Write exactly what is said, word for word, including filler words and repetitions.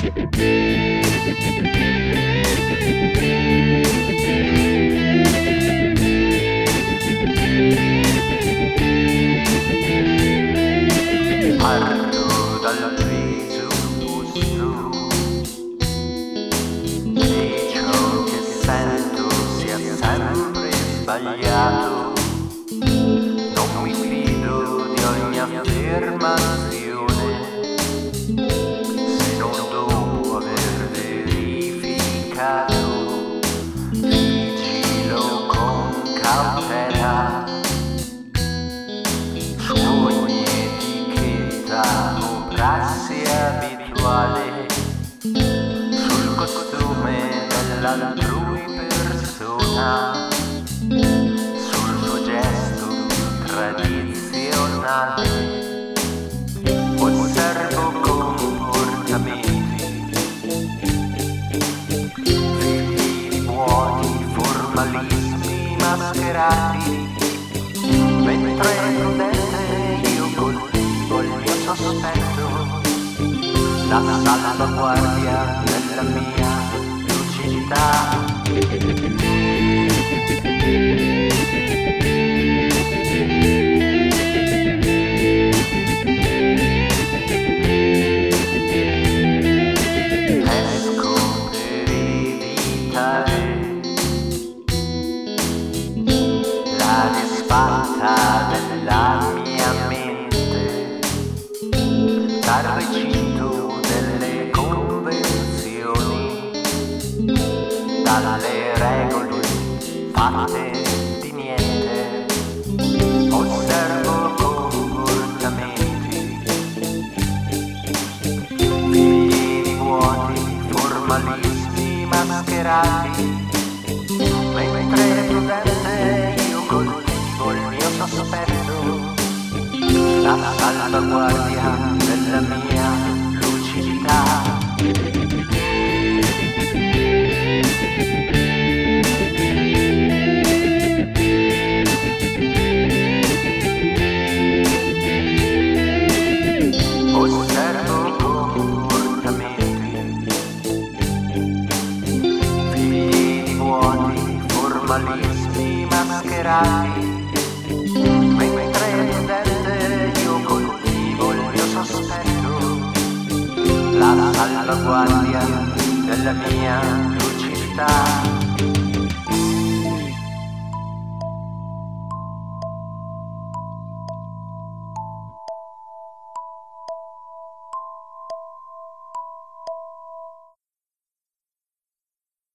Parto dal viso giusto di ciò che sento sia sempre sbagliato. Non mi fido di ogni affermazione se non dopo aver verificato. Vigilo con cautela su ogni etichetta o prassi abituale, sul costume dell'altrui persona, sul suo gesto tradizionale. Osservo comportamenti figli di buoni formalismi mascherati, mentre prudente io coltivo il mio sospetto, la salvaguardia della mia lucidità. La disfatta della mia mente, dal recinto delle convenzioni, dalle regole fatte di niente. Osservo comportamenti figli di vuoti formalismi mascherati, mentre prudente io coltivo il mio sospetto, la salvaguardia della mia lucidità. Osservo comportamenti figli di vuoti formalismi mascherati, mentre prudente io coltivo il mio sospetto, la salvaguardia della mia lucidità.